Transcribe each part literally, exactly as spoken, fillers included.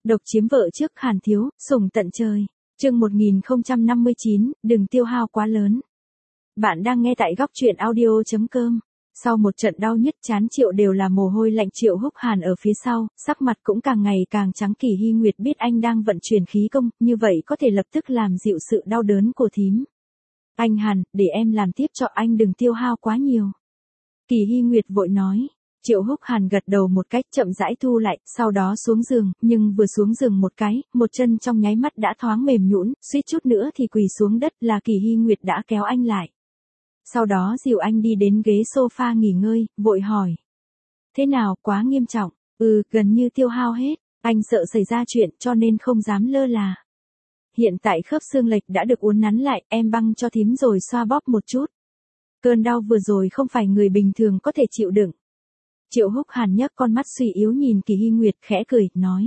Độc chiếm vợ trước Hàn Thiếu, sủng tận trời. Chương một nghìn không trăm năm mươi chín, đừng tiêu hao quá lớn. Bạn đang nghe tại góc truyện audio chấm com. Sau một trận đau nhức chán Triệu đều là mồ hôi lạnh, Triệu Húc Hàn ở phía sau, sắc mặt cũng càng ngày càng trắng. Kỳ Hy Nguyệt biết anh đang vận chuyển khí công, như vậy có thể lập tức làm dịu sự đau đớn của thím. Anh Hàn, để em làm tiếp cho anh, đừng tiêu hao quá nhiều. Kỳ Hy Nguyệt vội nói. Triệu Húc Hàn gật đầu một cách chậm rãi thu lại, sau đó xuống giường, nhưng vừa xuống giường một cái, một chân trong nháy mắt đã thoáng mềm nhũn, suýt chút nữa thì quỳ xuống đất. Là Kỳ Hy Nguyệt đã kéo anh lại. Sau đó dìu anh đi đến ghế sofa nghỉ ngơi, vội hỏi. Thế nào, quá nghiêm trọng? Ừ, gần như tiêu hao hết. Anh sợ xảy ra chuyện cho nên không dám lơ là. Hiện tại khớp xương lệch đã được uốn nắn lại, em băng cho thím rồi xoa bóp một chút. Cơn đau vừa rồi không phải người bình thường có thể chịu đựng. Triệu Húc Hàn nhấc con mắt suy yếu nhìn Kỳ Hy Nguyệt, khẽ cười, nói.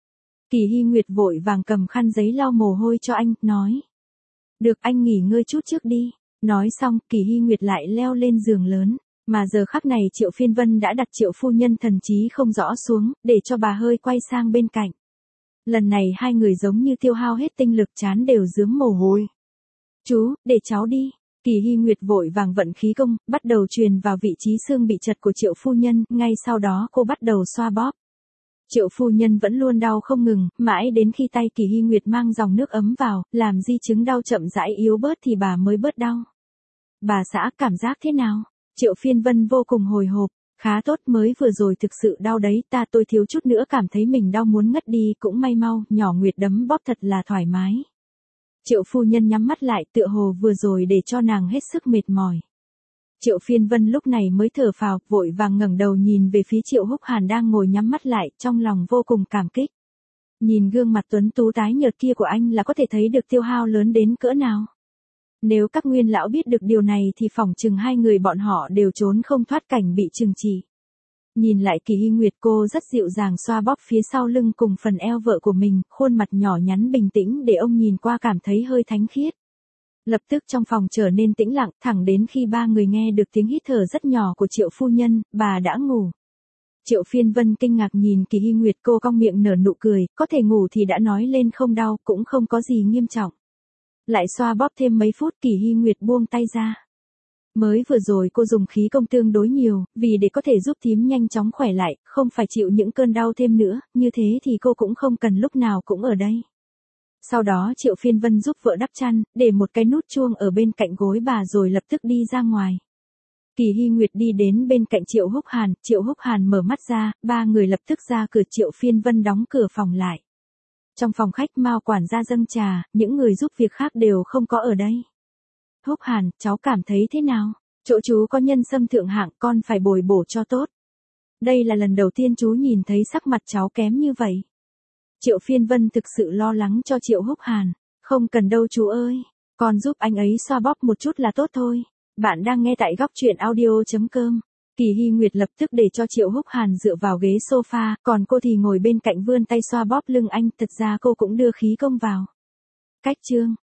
Kỳ Hy Nguyệt vội vàng cầm khăn giấy lau mồ hôi cho anh, nói. Được, anh nghỉ ngơi chút trước đi. Nói xong, Kỳ Hy Nguyệt lại leo lên giường lớn. Mà giờ khắc này Triệu Phiên Vân đã đặt Triệu phu nhân thần trí không rõ xuống, để cho bà hơi quay sang bên cạnh. Lần này hai người giống như tiêu hao hết tinh lực, chán đều rướm mồ hôi. Chú, để cháu đi. Kỳ Hy Nguyệt vội vàng vận khí công, bắt đầu truyền vào vị trí xương bị chật của Triệu phu nhân, ngay sau đó cô bắt đầu xoa bóp. Triệu phu nhân vẫn luôn đau không ngừng, mãi đến khi tay Kỳ Hy Nguyệt mang dòng nước ấm vào, làm di chứng đau chậm rãi yếu bớt thì bà mới bớt đau. Bà xã, cảm giác thế nào? Triệu Phiên Vân vô cùng hồi hộp. Khá tốt, mới vừa rồi thực sự đau đấy, ta tôi thiếu chút nữa cảm thấy mình đau muốn ngất đi, cũng may mau, nhỏ Nguyệt đấm bóp thật là thoải mái. Triệu phu nhân nhắm mắt lại, tựa hồ vừa rồi để cho nàng hết sức mệt mỏi. Triệu Phiên Vân lúc này mới thở phào, vội vàng ngẩng đầu nhìn về phía Triệu Húc Hàn đang ngồi nhắm mắt lại, trong lòng vô cùng cảm kích. Nhìn gương mặt tuấn tú tái nhợt kia của anh là có thể thấy được tiêu hao lớn đến cỡ nào. Nếu các nguyên lão biết được điều này thì phỏng chừng hai người bọn họ đều trốn không thoát cảnh bị trừng trị. Nhìn lại Kỳ Hy Nguyệt, cô rất dịu dàng xoa bóp phía sau lưng cùng phần eo vợ của mình, khuôn mặt nhỏ nhắn bình tĩnh để ông nhìn qua cảm thấy hơi thánh khiết. Lập tức trong phòng trở nên tĩnh lặng, thẳng đến khi ba người nghe được tiếng hít thở rất nhỏ của Triệu phu nhân, bà đã ngủ. Triệu Phiên Vân kinh ngạc nhìn Kỳ Hy Nguyệt, cô cong miệng nở nụ cười, có thể ngủ thì đã nói lên không đau, cũng không có gì nghiêm trọng. Lại xoa bóp thêm mấy phút, Kỳ Hy Nguyệt buông tay ra. Mới vừa rồi cô dùng khí công tương đối nhiều, vì để có thể giúp thím nhanh chóng khỏe lại, không phải chịu những cơn đau thêm nữa, như thế thì cô cũng không cần lúc nào cũng ở đây. Sau đó Triệu Phiên Vân giúp vợ đắp chăn, để một cái nút chuông ở bên cạnh gối bà rồi lập tức đi ra ngoài. Kỳ Hy Nguyệt đi đến bên cạnh Triệu Húc Hàn, Triệu Húc Hàn mở mắt ra, ba người lập tức ra cửa. Triệu Phiên Vân đóng cửa phòng lại. Trong phòng khách Mao quản gia dâng trà, những người giúp việc khác đều không có ở đây. Húc Hàn, cháu cảm thấy thế nào? Chỗ chú có nhân sâm thượng hạng, con phải bồi bổ cho tốt. Đây là lần đầu tiên chú nhìn thấy sắc mặt cháu kém như vậy. Triệu Phiên Vân thực sự lo lắng cho Triệu Húc Hàn. Không cần đâu chú ơi, con giúp anh ấy xoa bóp một chút là tốt thôi. Bạn đang nghe tại góc truyện audio chấm com. Kỳ Hy Nguyệt lập tức để cho Triệu Húc Hàn dựa vào ghế sofa, còn cô thì ngồi bên cạnh vươn tay xoa bóp lưng anh, thật ra cô cũng đưa khí công vào. Cách chương